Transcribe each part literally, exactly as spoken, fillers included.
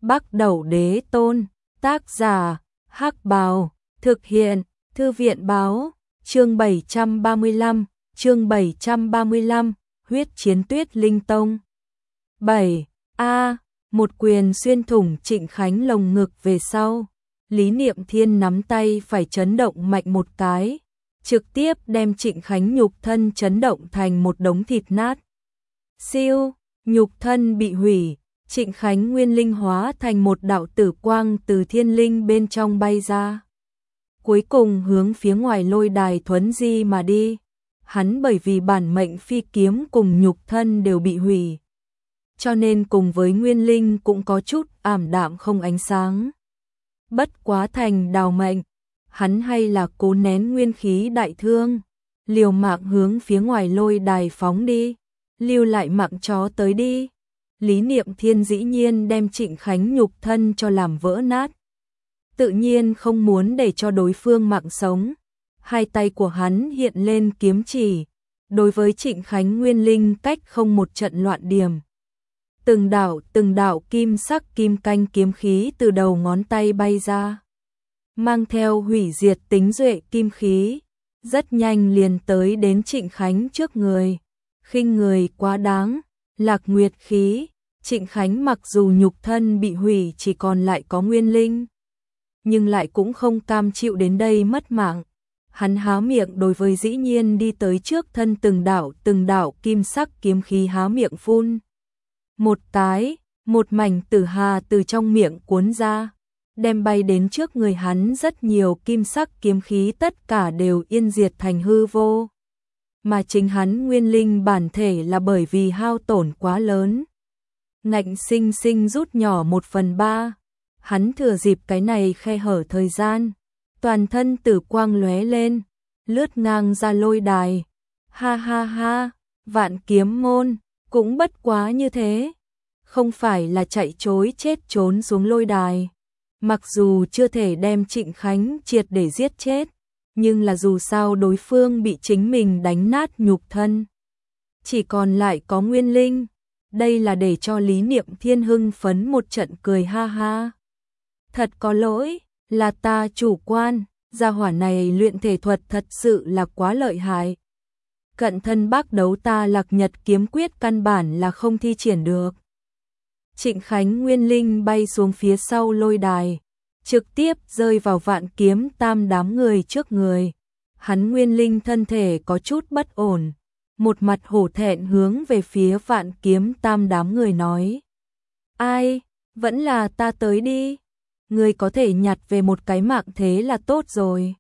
Bắc Đẩu Đế Tôn, tác giả, Hắc Bào, thực hiện, Thư viện báo, chương bảy trăm ba mươi lăm, chương bảy trăm ba mươi lăm, huyết chiến Tuyết Linh Tông. bảy. A, một quyền xuyên thủng Trịnh Khánh lồng ngực về sau, Lý Niệm Thiên nắm tay phải chấn động mạnh một cái, trực tiếp đem Trịnh Khánh nhục thân chấn động thành một đống thịt nát. Siêu, nhục thân bị hủy, Trịnh Khánh nguyên linh hóa thành một đạo tử quang từ thiên linh bên trong bay ra. Cuối cùng hướng phía ngoài lôi đài thuấn di mà đi. Hắn bởi vì bản mệnh phi kiếm cùng nhục thân đều bị hủy, cho nên cùng với nguyên linh cũng có chút ảm đạm không ánh sáng. Bất quá thành đào mệnh, hắn hay là cố nén nguyên khí đại thương, liều mạng hướng phía ngoài lôi đài phóng đi, lưu lại mạng chó tới đi. Lý Niệm Thiên dĩ nhiên đem Trịnh Khánh nhục thân cho làm vỡ nát, tự nhiên không muốn để cho đối phương mạng sống. Hai tay của hắn hiện lên kiếm chỉ, đối với Trịnh Khánh nguyên linh cách không một trận loạn điểm. Từng đạo từng đạo kim sắc kim canh kiếm khí từ đầu ngón tay bay ra, mang theo hủy diệt tính duệ kim khí, rất nhanh liền tới đến Trịnh Khánh trước người. Khinh người quá đáng, Lạc Nguyệt khí. Trịnh Khánh mặc dù nhục thân bị hủy chỉ còn lại có nguyên linh, nhưng lại cũng không cam chịu đến đây mất mạng. Hắn há miệng đối với dĩ nhiên đi tới trước thân từng đạo từng đạo kim sắc kiếm khí há miệng phun. Một cái, một mảnh tử hà từ trong miệng cuốn ra, đem bay đến trước người hắn rất nhiều kim sắc kiếm khí tất cả đều yên diệt thành hư vô. Mà chính hắn nguyên linh bản thể là bởi vì hao tổn quá lớn, ngạnh sinh sinh rút nhỏ một phần ba. Hắn thừa dịp cái này khe hở thời gian, toàn thân tử quang lóe lên, lướt ngang ra lôi đài. Ha ha ha, Vạn Kiếm môn, cũng bất quá như thế. Không phải là chạy chối chết trốn xuống lôi đài. Mặc dù chưa thể đem Trịnh Khánh triệt để giết chết, nhưng là dù sao đối phương bị chính mình đánh nát nhục thân, chỉ còn lại có nguyên linh. Đây là để cho Lý Niệm Thiên hưng phấn một trận cười ha ha. Thật có lỗi, là ta chủ quan, gia hỏa này luyện thể thuật thật sự là quá lợi hại. Cận thân bác đấu ta Lạc Nhật kiếm quyết căn bản là không thi triển được. Trịnh Khánh nguyên linh bay xuống phía sau lôi đài, trực tiếp rơi vào Vạn Kiếm Tam đám người trước người. Hắn nguyên linh thân thể có chút bất ổn, một mặt hổ thẹn hướng về phía Vạn Kiếm Tam đám người nói: Ai, vẫn là ta tới đi. Người có thể nhặt về một cái mạng thế là tốt rồi.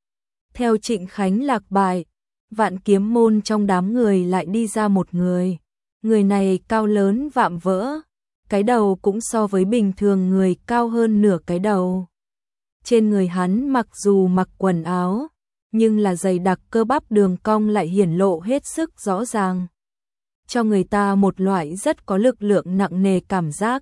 Theo Trịnh Khánh lạc bại, Vạn Kiếm môn trong đám người lại đi ra một người. Người này cao lớn vạm vỡ, cái đầu cũng so với bình thường người cao hơn nửa cái đầu. Trên người hắn mặc dù mặc quần áo, nhưng là dày đặc cơ bắp đường cong lại hiển lộ hết sức rõ ràng, cho người ta một loại rất có lực lượng nặng nề cảm giác.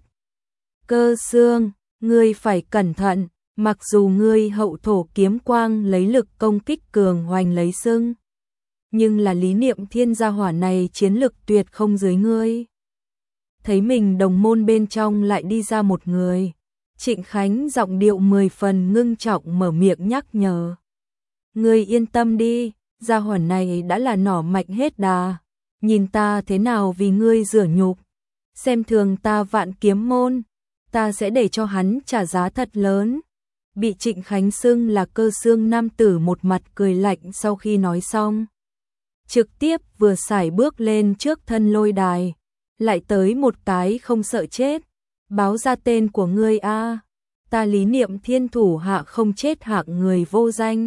Cơ Xương, ngươi phải cẩn thận, mặc dù ngươi hậu thổ kiếm quang lấy lực công kích cường hoành lấy sưng, nhưng là Lý Niệm Thiên gia hỏa này chiến lực tuyệt không dưới ngươi. Thấy mình đồng môn bên trong lại đi ra một người, Trịnh Khánh giọng điệu mười phần ngưng trọng mở miệng nhắc nhở: Ngươi yên tâm đi, gia hỏa này đã là nỏ mạnh hết đà, nhìn ta thế nào vì ngươi rửa nhục, xem thường ta Vạn Kiếm môn, ta sẽ để cho hắn trả giá thật lớn. Bị Trịnh Khánh xưng là Cơ Xương nam tử một mặt cười lạnh, sau khi nói xong, trực tiếp vừa sải bước lên trước thân lôi đài, lại tới một cái không sợ chết: Báo ra tên của ngươi a, ta Lý Niệm Thiên thủ hạ không chết hạng người vô danh.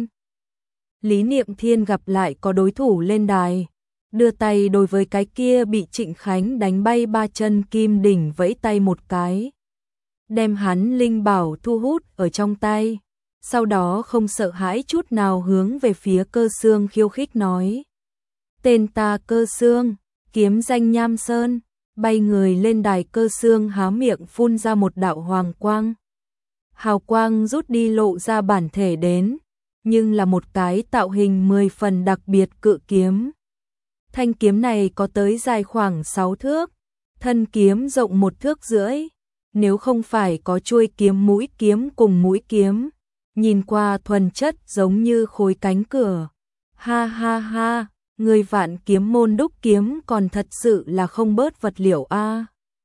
Lý Niệm Thiên gặp lại có đối thủ lên đài, đưa tay đối với cái kia bị Trịnh Khánh đánh bay ba chân kim đỉnh vẫy tay một cái, đem hắn linh bảo thu hút ở trong tay, sau đó không sợ hãi chút nào hướng về phía Cơ Xương khiêu khích nói: Tên ta Cơ Xương, kiếm danh Nham Sơn. Bay người lên đài, Cơ Xương há miệng phun ra một đạo hoàng quang, hào quang rút đi lộ ra bản thể đến, nhưng là một cái tạo hình mười phần đặc biệt cự kiếm. Thanh kiếm này có tới dài khoảng sáu thước, thân kiếm rộng một thước rưỡi, nếu không phải có chuôi kiếm mũi kiếm cùng mũi kiếm, nhìn qua thuần chất giống như khối cánh cửa. Ha ha ha, người Vạn Kiếm môn đúc kiếm còn thật sự là không bớt vật liệu a.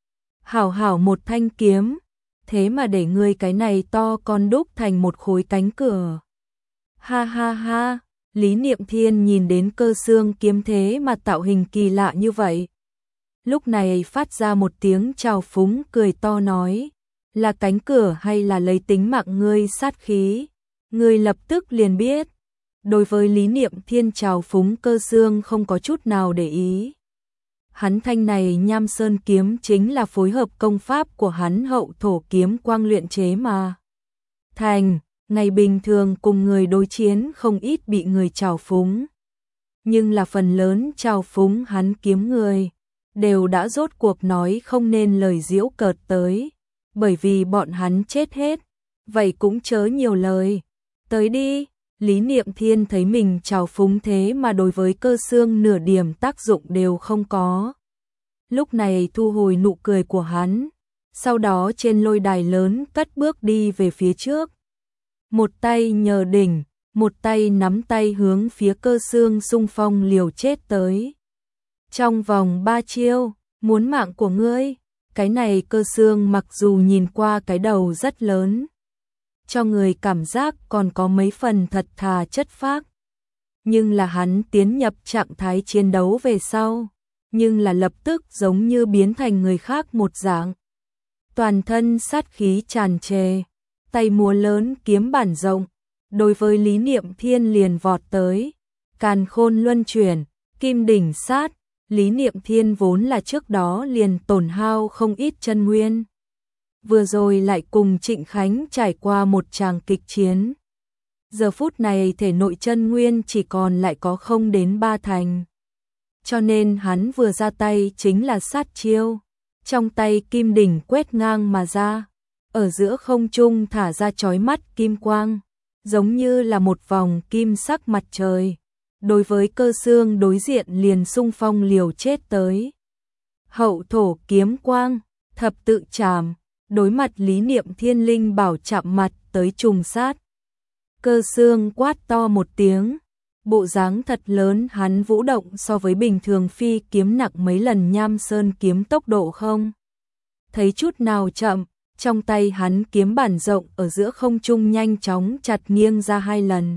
Hảo hảo một thanh kiếm, thế mà để ngươi cái này to con đúc thành một khối cánh cửa. Ha ha ha, Lý Niệm Thiên nhìn đến Cơ Xương kiếm thế mà tạo hình kỳ lạ như vậy. Lúc này phát ra một tiếng trào phúng cười to nói, là cánh cửa hay là lấy tính mạng ngươi sát khí, ngươi lập tức liền biết. Đối với Lý Niệm Thiên trào phúng Cơ Xương không có chút nào để ý. Hắn thanh này Nham Sơn kiếm chính là phối hợp công pháp của hắn Hậu Thổ kiếm quang luyện chế mà thành, ngày bình thường cùng người đối chiến không ít bị người trào phúng. Nhưng là phần lớn trào phúng hắn kiếm người, đều đã rốt cuộc nói không nên lời giễu cợt tới, bởi vì bọn hắn chết hết, vậy cũng chớ nhiều lời. Tới đi, Lý Niệm Thiên thấy mình trào phúng thế mà đối với Cơ Xương nửa điểm tác dụng đều không có. Lúc này thu hồi nụ cười của hắn, sau đó trên lôi đài lớn cất bước đi về phía trước. Một tay nhờ đỉnh, một tay nắm tay hướng phía Cơ Xương xung phong liều chết tới. Trong vòng ba chiêu, muốn mạng của ngươi, cái này Cơ Xương mặc dù nhìn qua cái đầu rất lớn, cho người cảm giác còn có mấy phần thật thà chất phác. Nhưng là hắn tiến nhập trạng thái chiến đấu về sau, nhưng là lập tức giống như biến thành người khác một dạng. Toàn thân sát khí tràn trề, tay múa lớn kiếm bản rộng, đối với Lý Niệm Thiên liền vọt tới. Càn Khôn luân chuyển, kim đỉnh sát, Lý Niệm Thiên vốn là trước đó liền tổn hao không ít chân nguyên. Vừa rồi lại cùng Trịnh Khánh trải qua một tràng kịch chiến. Giờ phút này thể nội chân nguyên chỉ còn lại có không đến ba thành. Cho nên hắn vừa ra tay chính là sát chiêu. Trong tay kim đỉnh quét ngang mà ra, ở giữa không trung thả ra chói mắt kim quang, giống như là một vòng kim sắc mặt trời. Đối với Cơ Xương đối diện liền xung phong liều chết tới. Hậu Thổ kiếm quang, thập tự trảm, đối mặt Lý Niệm Thiên linh bảo chạm mặt tới trùng sát. Cơ Xương quát to một tiếng, bộ dáng thật lớn hắn vũ động so với bình thường phi kiếm nặng mấy lần Nham Sơn kiếm tốc độ không thấy chút nào chậm, trong tay hắn kiếm bản rộng ở giữa không trung nhanh chóng chặt nghiêng ra hai lần.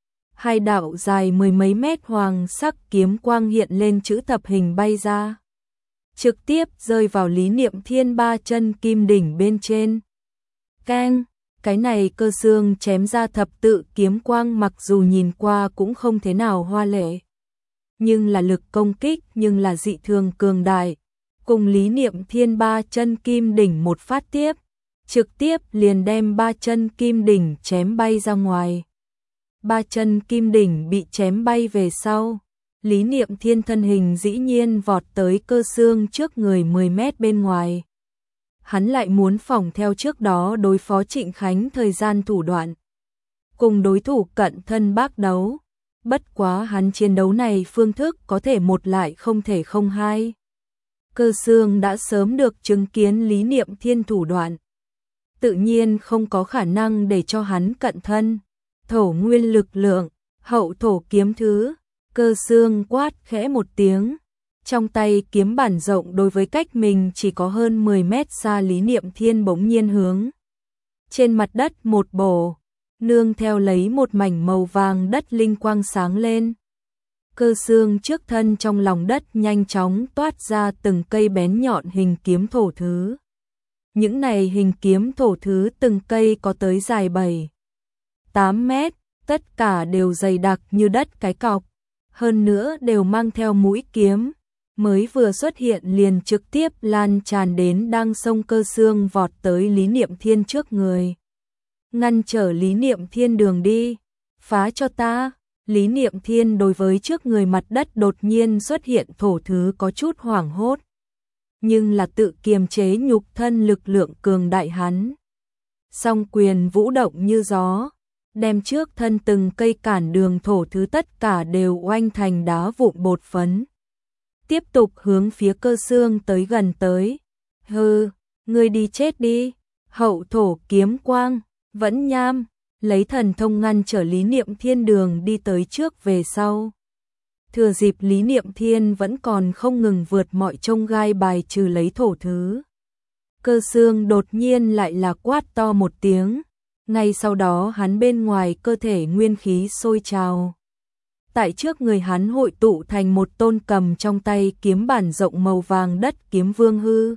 Hai đạo dài mười mấy mét hoàng sắc kiếm quang hiện lên chữ thập hình bay ra, trực tiếp rơi vào Lý Niệm Thiên ba chân kim đỉnh bên trên. Keng, cái này Cơ Xương chém ra thập tự kiếm quang mặc dù nhìn qua cũng không thế nào hoa lệ, nhưng là lực công kích nhưng là dị thường cường đại. Cùng Lý Niệm Thiên ba chân kim đỉnh một phát tiếp, trực tiếp liền đem ba chân kim đỉnh chém bay ra ngoài. Ba chân kim đỉnh bị chém bay về sau, Lý Niệm Thiên thân hình dĩ nhiên vọt tới Cơ Xương trước người mười mét bên ngoài. Hắn lại muốn phỏng theo trước đó đối phó Trịnh Khánh thời gian thủ đoạn, cùng đối thủ cận thân bác đấu. Bất quá hắn chiến đấu này phương thức có thể một lại không thể không hai. Cơ Xương đã sớm được chứng kiến Lý Niệm Thiên thủ đoạn, tự nhiên không có khả năng để cho hắn cận thân. Thổ nguyên lực lượng, hậu thổ kiếm thứ, Cơ Xương quát khẽ một tiếng. Trong tay kiếm bản rộng đối với cách mình chỉ có hơn mười mét xa Lý Niệm Thiên bỗng nhiên hướng trên mặt đất một bổ, nương theo lấy một mảnh màu vàng đất linh quang sáng lên. Cơ Xương trước thân trong lòng đất nhanh chóng toát ra từng cây bén nhọn hình kiếm thổ thứ. Những này hình kiếm thổ thứ từng cây có tới dài bảy, tám mét, tất cả đều dày đặc như đất cái cọc, hơn nữa đều mang theo mũi kiếm, mới vừa xuất hiện liền trực tiếp lan tràn đến đang xông Cơ Xương vọt tới Lý Niệm Thiên trước người. Ngăn trở Lý Niệm Thiên đường đi, phá cho ta. Lý Niệm Thiên đối với trước người mặt đất đột nhiên xuất hiện thổ thứ có chút hoảng hốt, nhưng là tự kiềm chế nhục thân lực lượng cường đại hắn. Song quyền vũ động như gió, đem trước thân từng cây cản đường thổ thứ tất cả đều oanh thành đá vụn bột phấn. Tiếp tục hướng phía Cơ Xương tới gần tới. Hừ, Ngươi đi chết đi, hậu thổ kiếm quang, vẫn nham, lấy thần thông ngăn trở Lý Niệm Thiên đường đi tới trước về sau. Thừa dịp Lý Niệm Thiên vẫn còn không ngừng vượt mọi chông gai bài trừ lấy thổ thứ. Cơ xương đột nhiên lại là quát to một tiếng, ngay sau đó hắn bên ngoài cơ thể nguyên khí sôi trào. Tại trước người hắn hội tụ thành một tôn cầm trong tay kiếm bản rộng màu vàng đất kiếm vương hư.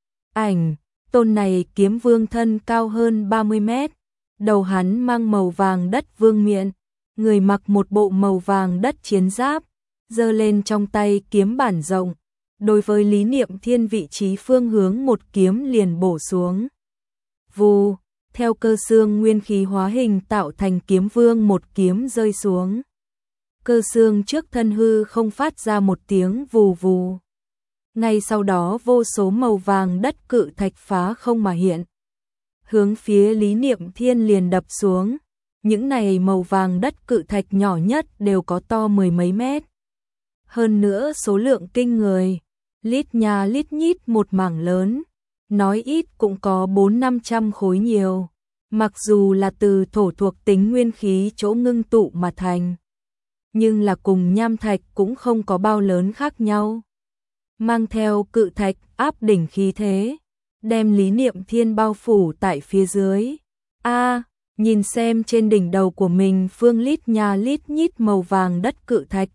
Ảnh, tôn này kiếm vương thân cao hơn ba mươi mét, đầu hắn mang màu vàng đất vương miện, người mặc một bộ màu vàng đất chiến giáp, giơ lên trong tay kiếm bản rộng, đối với Lý Niệm Thiên vị trí phương hướng một kiếm liền bổ xuống. Vù, theo cơ xương nguyên khí hóa hình tạo thành kiếm vương một kiếm rơi xuống. Cơ xương trước thân hư không phát ra một tiếng vù vù. Ngay sau đó vô số màu vàng đất cự thạch phá không mà hiện. Hướng phía Lý Niệm Thiên liền đập xuống. Những này màu vàng đất cự thạch nhỏ nhất đều có to mười mấy mét. Hơn nữa số lượng kinh người, lít nhà lít nhít một mảng lớn, nói ít cũng có bốn năm trăm khối nhiều, mặc dù là từ thổ thuộc tính nguyên khí chỗ ngưng tụ mà thành, nhưng là cùng nham thạch cũng không có bao lớn khác nhau. Mang theo cự thạch áp đỉnh khí thế, đem Lý Niệm Thiên bao phủ tại phía dưới. A, nhìn xem trên đỉnh đầu của mình phương lít nhà lít nhít màu vàng đất cự thạch.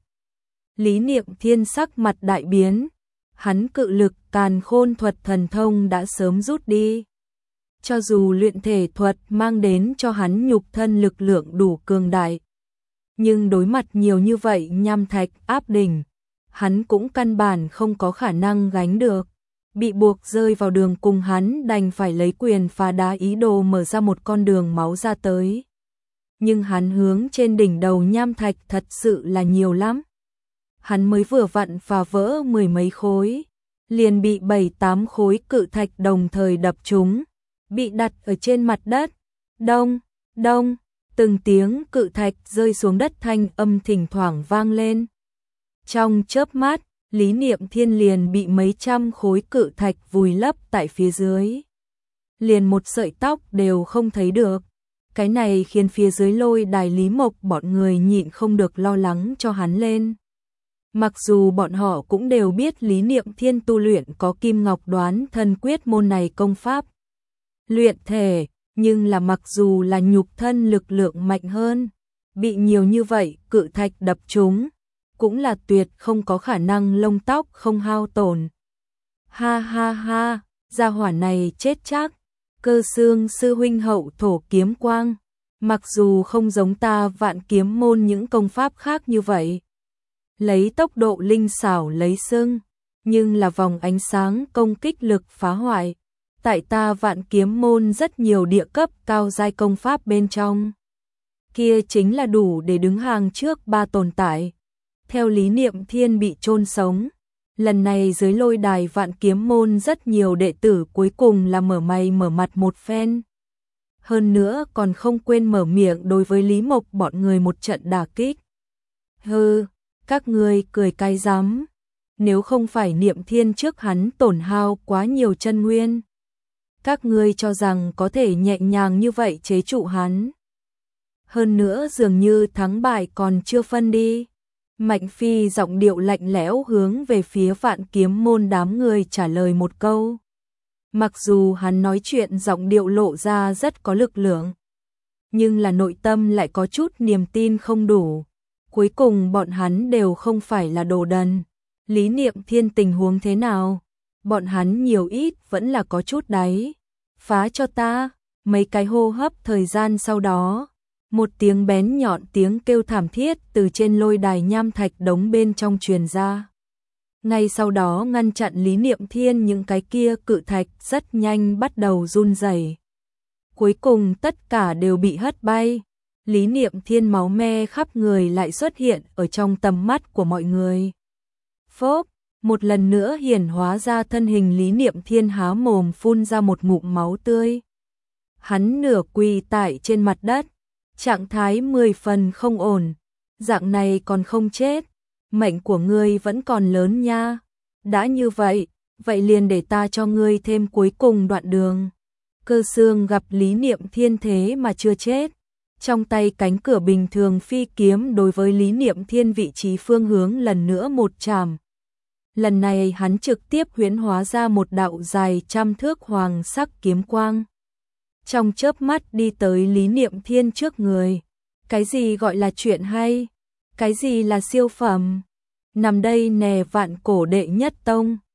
Lý Niệm Thiên sắc mặt đại biến, hắn cự lực càn khôn thuật thần thông đã sớm rút đi. Cho dù luyện thể thuật mang đến cho hắn nhục thân lực lượng đủ cường đại, nhưng đối mặt nhiều như vậy nham thạch áp đỉnh, hắn cũng căn bản không có khả năng gánh được. Bị buộc rơi vào đường cùng hắn đành phải lấy quyền phá đá ý đồ mở ra một con đường máu ra tới. Nhưng hắn hướng trên đỉnh đầu nham thạch thật sự là nhiều lắm. Hắn mới vừa vặn phá vỡ mười mấy khối, liền bị bảy tám khối cự thạch đồng thời đập trúng, bị đặt ở trên mặt đất. Đông, đông, từng tiếng cự thạch rơi xuống đất thanh âm thỉnh thoảng vang lên. Trong chớp mắt, Lý Niệm Thiên liền bị mấy trăm khối cự thạch vùi lấp tại phía dưới. Liền một sợi tóc đều không thấy được. Cái này khiến phía dưới lôi đài Lý Mộc bọn người nhịn không được lo lắng cho hắn lên. Mặc dù bọn họ cũng đều biết Lý Niệm Thiên tu luyện có Kim Ngọc Đoán Thân Quyết môn này công pháp luyện thể, nhưng là mặc dù là nhục thân lực lượng mạnh hơn, bị nhiều như vậy cự thạch đập trúng, cũng là tuyệt không có khả năng lông tóc không hao tổn. Ha ha ha, gia hỏa này chết chắc. Cơ xương sư huynh hậu thổ kiếm quang, mặc dù không giống ta Vạn Kiếm môn những công pháp khác như vậy, lấy tốc độ linh xảo lấy sưng, nhưng là vòng ánh sáng công kích lực phá hoại. Tại ta Vạn Kiếm môn rất nhiều địa cấp cao giai công pháp bên trong, kia chính là đủ để đứng hàng trước ba tồn tại. Theo Lý Niệm Thiên bị chôn sống, lần này dưới lôi đài Vạn Kiếm môn rất nhiều đệ tử cuối cùng là mở mày mở mặt một phen. Hơn nữa còn không quên mở miệng đối với Lý Mộc bọn người một trận đả kích. Hừ, các ngươi cười cái rắm, nếu không phải Niệm Thiên trước hắn tổn hao quá nhiều chân nguyên, các ngươi cho rằng có thể nhẹ nhàng như vậy chế trụ hắn. Hơn nữa dường như thắng bại còn chưa phân đi. Mạnh Phi giọng điệu lạnh lẽo hướng về phía Vạn Kiếm môn đám người trả lời một câu. Mặc dù hắn nói chuyện giọng điệu lộ ra rất có lực lượng, nhưng là nội tâm lại có chút niềm tin không đủ. Cuối cùng bọn hắn đều không phải là đồ đần. Lý Niệm Thiên tình huống thế nào? Bọn hắn nhiều ít vẫn là có chút đáy. Phá cho ta. Mấy cái hô hấp thời gian sau đó, một tiếng bén nhọn tiếng kêu thảm thiết từ trên lôi đài nham thạch đống bên trong truyền ra. Ngay sau đó ngăn chặn Lý Niệm Thiên những cái kia cự thạch rất nhanh bắt đầu run rẩy. Cuối cùng tất cả đều bị hất bay. Lý Niệm Thiên máu me khắp người lại xuất hiện ở trong tầm mắt của mọi người. Phốp, một lần nữa hiển hóa ra thân hình Lý Niệm Thiên há mồm phun ra một ngụm máu tươi. Hắn nửa quỳ tại trên mặt đất, trạng thái mười phần không ổn. Dạng này còn không chết, mệnh của ngươi vẫn còn lớn nha. Đã như vậy, vậy liền để ta cho ngươi thêm cuối cùng đoạn đường. Cơ Xương gặp Lý Niệm Thiên thế mà chưa chết, trong tay cánh cửa bình thường phi kiếm đối với Lý Niệm Thiên vị trí phương hướng lần nữa một chạm. Lần này hắn trực tiếp huyễn hóa ra một đạo dài trăm thước hoàng sắc kiếm quang. Trong chớp mắt đi tới Lý Niệm Thiên trước người. Cái gì gọi là chuyện hay? Cái gì là siêu phẩm? Nằm đây nè vạn cổ đệ nhất tông.